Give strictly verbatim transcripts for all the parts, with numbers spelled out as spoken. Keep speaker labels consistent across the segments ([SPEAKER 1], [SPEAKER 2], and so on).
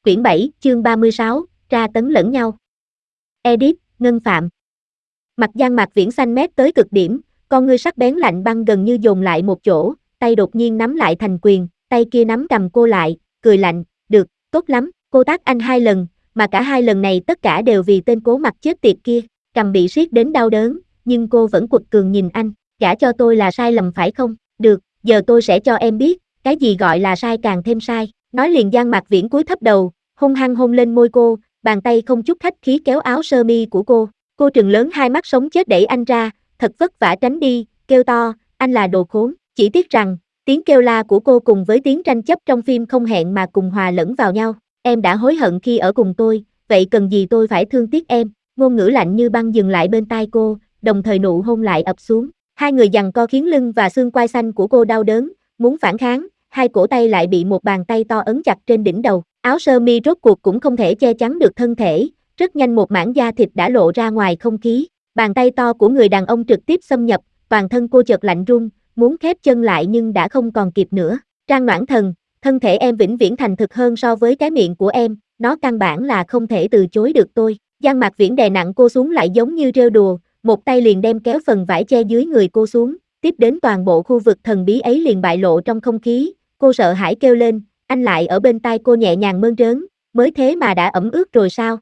[SPEAKER 1] Quyển bảy, chương ba mươi sáu, tra tấn lẫn nhau. Edit, Ngân Phạm. Mặt Giang Mạc Viễn xanh mét tới cực điểm, con ngươi sắc bén lạnh băng gần như dồn lại một chỗ, tay đột nhiên nắm lại thành quyền, tay kia nắm cầm cô lại, cười lạnh, được, tốt lắm, cô tát anh hai lần, mà cả hai lần này tất cả đều vì tên cố mặt chết tiệt kia, cầm bị siết đến đau đớn, nhưng cô vẫn quật cường nhìn anh, gả cho tôi là sai lầm phải không? Được, giờ tôi sẽ cho em biết, cái gì gọi là sai càng thêm sai. Nói liền Giang Mạc Viễn cúi thấp đầu, hung hăng hôn lên môi cô, bàn tay không chút khách khí kéo áo sơ mi của cô. Cô trừng lớn hai mắt sống chết đẩy anh ra, thật vất vả tránh đi, kêu to, anh là đồ khốn. Chỉ tiếc rằng, tiếng kêu la của cô cùng với tiếng tranh chấp trong phim không hẹn mà cùng hòa lẫn vào nhau. Em đã hối hận khi ở cùng tôi, vậy cần gì tôi phải thương tiếc em. Ngôn ngữ lạnh như băng dừng lại bên tai cô, đồng thời nụ hôn lại ập xuống. Hai người giằng co khiến lưng và xương quai xanh của cô đau đớn, muốn phản kháng. Hai cổ tay lại bị một bàn tay to ấn chặt trên đỉnh đầu, áo sơ mi rốt cuộc cũng không thể che chắn được thân thể, rất nhanh một mảng da thịt đã lộ ra ngoài không khí, bàn tay to của người đàn ông trực tiếp xâm nhập, toàn thân cô chợt lạnh run, muốn khép chân lại nhưng đã không còn kịp nữa. Trang Noãn Thần, thân thể em vĩnh viễn thành thực hơn so với cái miệng của em, nó căn bản là không thể từ chối được tôi. Giang Mạc Viễn đè nặng cô xuống lại giống như trêu đùa, một tay liền đem kéo phần vải che dưới người cô xuống, tiếp đến toàn bộ khu vực thần bí ấy liền bại lộ trong không khí. Cô sợ hãi kêu lên, anh lại ở bên tai cô nhẹ nhàng mơn trớn, mới thế mà đã ẩm ướt rồi sao?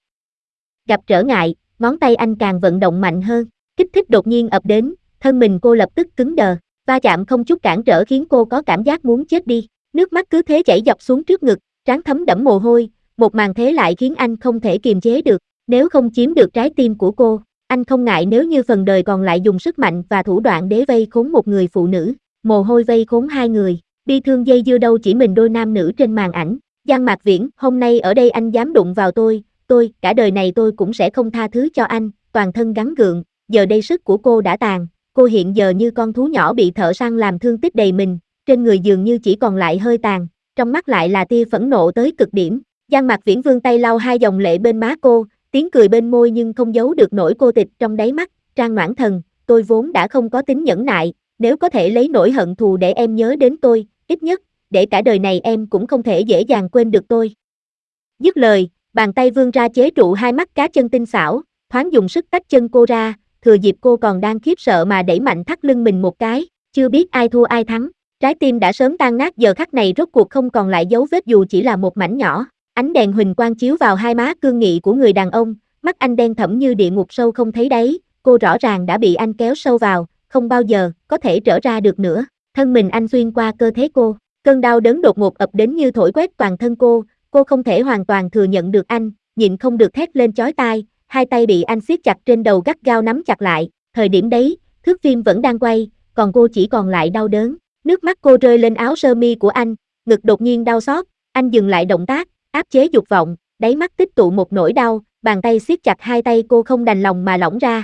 [SPEAKER 1] Gặp trở ngại, ngón tay anh càng vận động mạnh hơn, kích thích đột nhiên ập đến, thân mình cô lập tức cứng đờ, va chạm không chút cản trở khiến cô có cảm giác muốn chết đi, nước mắt cứ thế chảy dọc xuống trước ngực, trán thấm đẫm mồ hôi, một màn thế lại khiến anh không thể kiềm chế được, nếu không chiếm được trái tim của cô, anh không ngại nếu như phần đời còn lại dùng sức mạnh và thủ đoạn để vây khốn một người phụ nữ, mồ hôi vây khốn hai người. Bi thương dây dưa đâu chỉ mình đôi nam nữ trên màn ảnh. Giang Mạc Viễn, hôm nay ở đây anh dám đụng vào tôi, tôi, cả đời này tôi cũng sẽ không tha thứ cho anh, toàn thân gắng gượng, giờ đây sức của cô đã tàn, cô hiện giờ như con thú nhỏ bị thợ săn làm thương tích đầy mình, trên người dường như chỉ còn lại hơi tàn, trong mắt lại là tia phẫn nộ tới cực điểm. Giang Mạc Viễn vươn tay lau hai dòng lệ bên má cô, tiếng cười bên môi nhưng không giấu được nỗi cô tịch trong đáy mắt. Trang Noãn Thần, tôi vốn đã không có tính nhẫn nại, nếu có thể lấy nỗi hận thù để em nhớ đến tôi, ít nhất, để cả đời này em cũng không thể dễ dàng quên được tôi. Dứt lời, bàn tay vươn ra chế trụ hai mắt cá chân tinh xảo, thoáng dùng sức tách chân cô ra, thừa dịp cô còn đang khiếp sợ mà đẩy mạnh thắt lưng mình một cái, chưa biết ai thua ai thắng, trái tim đã sớm tan nát giờ khắc này rốt cuộc không còn lại dấu vết dù chỉ là một mảnh nhỏ, ánh đèn huỳnh quang chiếu vào hai má cương nghị của người đàn ông, mắt anh đen thẫm như địa ngục sâu không thấy đáy, cô rõ ràng đã bị anh kéo sâu vào, không bao giờ có thể trở ra được nữa. Thân mình anh xuyên qua cơ thể cô, cơn đau đớn đột ngột ập đến như thổi quét toàn thân cô, cô không thể hoàn toàn thừa nhận được anh, nhịn không được thét lên chói tai, hai tay bị anh siết chặt trên đầu gắt gao nắm chặt lại, thời điểm đấy, thước phim vẫn đang quay, còn cô chỉ còn lại đau đớn, nước mắt cô rơi lên áo sơ mi của anh, ngực đột nhiên đau xót, anh dừng lại động tác, áp chế dục vọng, đáy mắt tích tụ một nỗi đau, bàn tay siết chặt hai tay cô không đành lòng mà lỏng ra.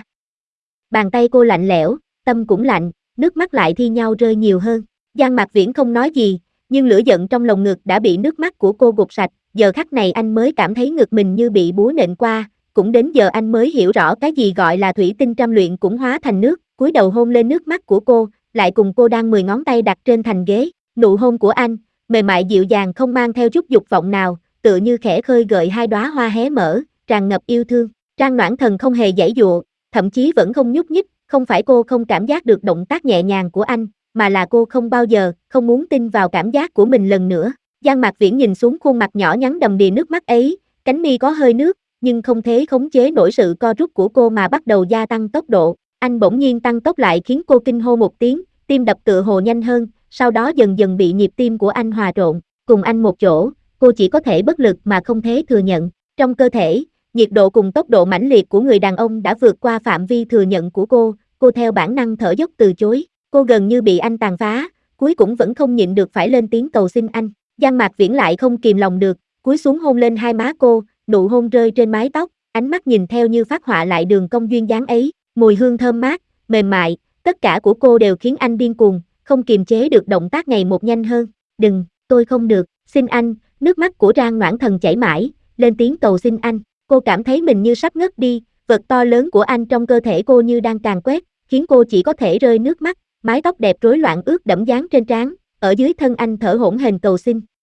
[SPEAKER 1] Bàn tay cô lạnh lẽo, tâm cũng lạnh, nước mắt lại thi nhau rơi nhiều hơn. Giang Mạc Viễn không nói gì, nhưng lửa giận trong lồng ngực đã bị nước mắt của cô gột sạch, giờ khắc này anh mới cảm thấy ngực mình như bị búa nện qua, cũng đến giờ anh mới hiểu rõ cái gì gọi là thủy tinh trăm luyện cũng hóa thành nước, cúi đầu hôn lên nước mắt của cô, lại cùng cô đang mười ngón tay đặt trên thành ghế, nụ hôn của anh, mềm mại dịu dàng không mang theo chút dục vọng nào, tựa như khẽ khơi gợi hai đóa hoa hé mở, tràn ngập yêu thương. Trang Noãn Thần không hề giãy dụa, thậm chí vẫn không nhúc nhích, không phải cô không cảm giác được động tác nhẹ nhàng của anh, mà là cô không bao giờ, không muốn tin vào cảm giác của mình lần nữa. Giang Mạc Viễn nhìn xuống khuôn mặt nhỏ nhắn đầm đìa nước mắt ấy, cánh mi có hơi nước, nhưng không thể khống chế nổi sự co rút của cô mà bắt đầu gia tăng tốc độ. Anh bỗng nhiên tăng tốc lại khiến cô kinh hô một tiếng, tim đập tựa hồ nhanh hơn, sau đó dần dần bị nhịp tim của anh hòa trộn. Cùng anh một chỗ, cô chỉ có thể bất lực mà không thể thừa nhận. Trong cơ thể, nhiệt độ cùng tốc độ mãnh liệt của người đàn ông đã vượt qua phạm vi thừa nhận của cô, cô theo bản năng thở dốc từ chối. Cô gần như bị anh tàn phá, cuối cũng vẫn không nhịn được phải lên tiếng cầu xin anh. Giang Mạc Viễn lại không kìm lòng được, cúi xuống hôn lên hai má cô, nụ hôn rơi trên mái tóc, ánh mắt nhìn theo như phác họa lại đường cong duyên dáng ấy, mùi hương thơm mát, mềm mại, tất cả của cô đều khiến anh điên cuồng, không kiềm chế được động tác ngày một nhanh hơn. Đừng, tôi không được, xin anh, nước mắt của Trang Noãn Thần chảy mãi, lên tiếng cầu xin anh, cô cảm thấy mình như sắp ngất đi, vật to lớn của anh trong cơ thể cô như đang càn quét, khiến cô chỉ có thể rơi nước mắt. Mái tóc đẹp rối loạn ướt đẫm dán trên trán, ở dưới thân anh thở hổn hển cầu xin,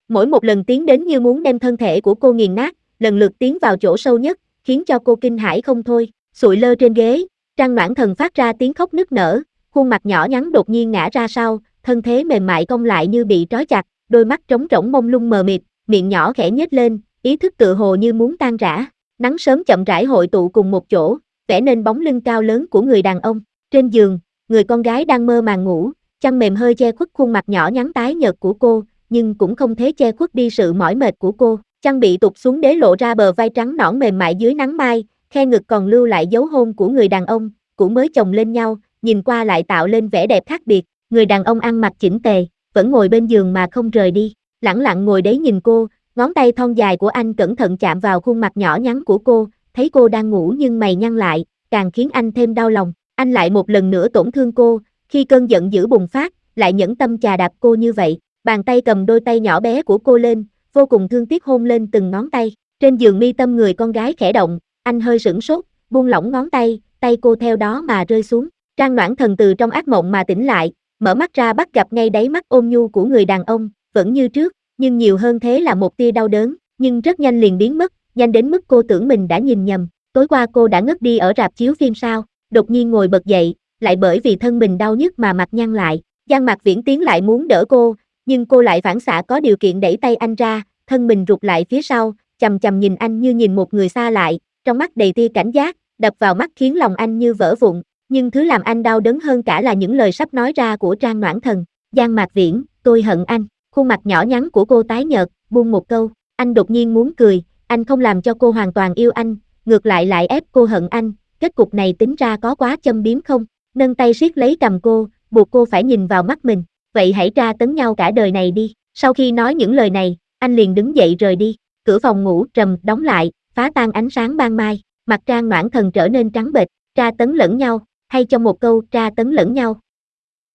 [SPEAKER 1] Mỗi một lần tiến đến như muốn đem thân thể của cô nghiền nát, lần lượt tiến vào chỗ sâu nhất, khiến cho cô kinh hãi không thôi. Sụi lơ trên ghế, Trang Noãn Thần phát ra tiếng khóc nức nở, khuôn mặt nhỏ nhắn đột nhiên ngã ra sau, thân thế mềm mại cong lại như bị trói chặt, đôi mắt trống rỗng mông lung mờ mịt, miệng nhỏ khẽ nhếch lên, ý thức tựa hồ như muốn tan rã. Nắng sớm chậm rãi hội tụ cùng một chỗ, vẽ nên bóng lưng cao lớn của người đàn ông. Trên giường, người con gái đang mơ màng ngủ, chăn mềm hơi che khuất khuôn mặt nhỏ nhắn tái nhợt của cô, nhưng cũng không thể che khuất đi sự mỏi mệt của cô. Chăn bị tụt xuống đế lộ ra bờ vai trắng nõn mềm mại dưới nắng mai, khe ngực còn lưu lại dấu hôn của người đàn ông, cũ mới chồng lên nhau, nhìn qua lại tạo lên vẻ đẹp khác biệt. Người đàn ông ăn mặc chỉnh tề, vẫn ngồi bên giường mà không rời đi, lẳng lặng ngồi đấy nhìn cô, ngón tay thon dài của anh cẩn thận chạm vào khuôn mặt nhỏ nhắn của cô, thấy cô đang ngủ nhưng mày nhăn lại, càng khiến anh thêm đau lòng. Anh lại một lần nữa tổn thương cô, khi cơn giận dữ bùng phát, lại nhẫn tâm chà đạp cô như vậy. Bàn tay cầm đôi tay nhỏ bé của cô lên, vô cùng thương tiếc hôn lên từng ngón tay. Trên giường mi tâm người con gái khẽ động, anh hơi sửng sốt, buông lỏng ngón tay, tay cô theo đó mà rơi xuống. Trang Noãn Thần từ trong ác mộng mà tỉnh lại, mở mắt ra bắt gặp ngay đáy mắt ôn nhu của người đàn ông, vẫn như trước, nhưng nhiều hơn thế là một tia đau đớn, nhưng rất nhanh liền biến mất, nhanh đến mức cô tưởng mình đã nhìn nhầm. Tối qua cô đã ngất đi ở rạp chiếu phim sao? Đột nhiên ngồi bật dậy, lại bởi vì thân mình đau nhức mà mặt nhăn lại. Giang Mạc Viễn tiến lại muốn đỡ cô, nhưng cô lại phản xạ có điều kiện đẩy tay anh ra, thân mình rụt lại phía sau, chằm chằm nhìn anh như nhìn một người xa lại, trong mắt đầy tia cảnh giác, đập vào mắt khiến lòng anh như vỡ vụn. Nhưng thứ làm anh đau đớn hơn cả là những lời sắp nói ra của Trang Noãn Thần. Giang Mạc Viễn, tôi hận anh. Khuôn mặt nhỏ nhắn của cô tái nhợt, buông một câu. Anh đột nhiên muốn cười, anh không làm cho cô hoàn toàn yêu anh, ngược lại lại ép cô hận anh. Kết cục này tính ra có quá châm biếm không? Nâng tay siết lấy cầm cô, buộc cô phải nhìn vào mắt mình. Vậy hãy tra tấn nhau cả đời này đi. Sau khi nói những lời này, anh liền đứng dậy rời đi. Cửa phòng ngủ trầm đóng lại, phá tan ánh sáng ban mai. Mặt Trang Noãn Thần trở nên trắng bệch. Tra tấn lẫn nhau, hay trong một câu tra tấn lẫn nhau.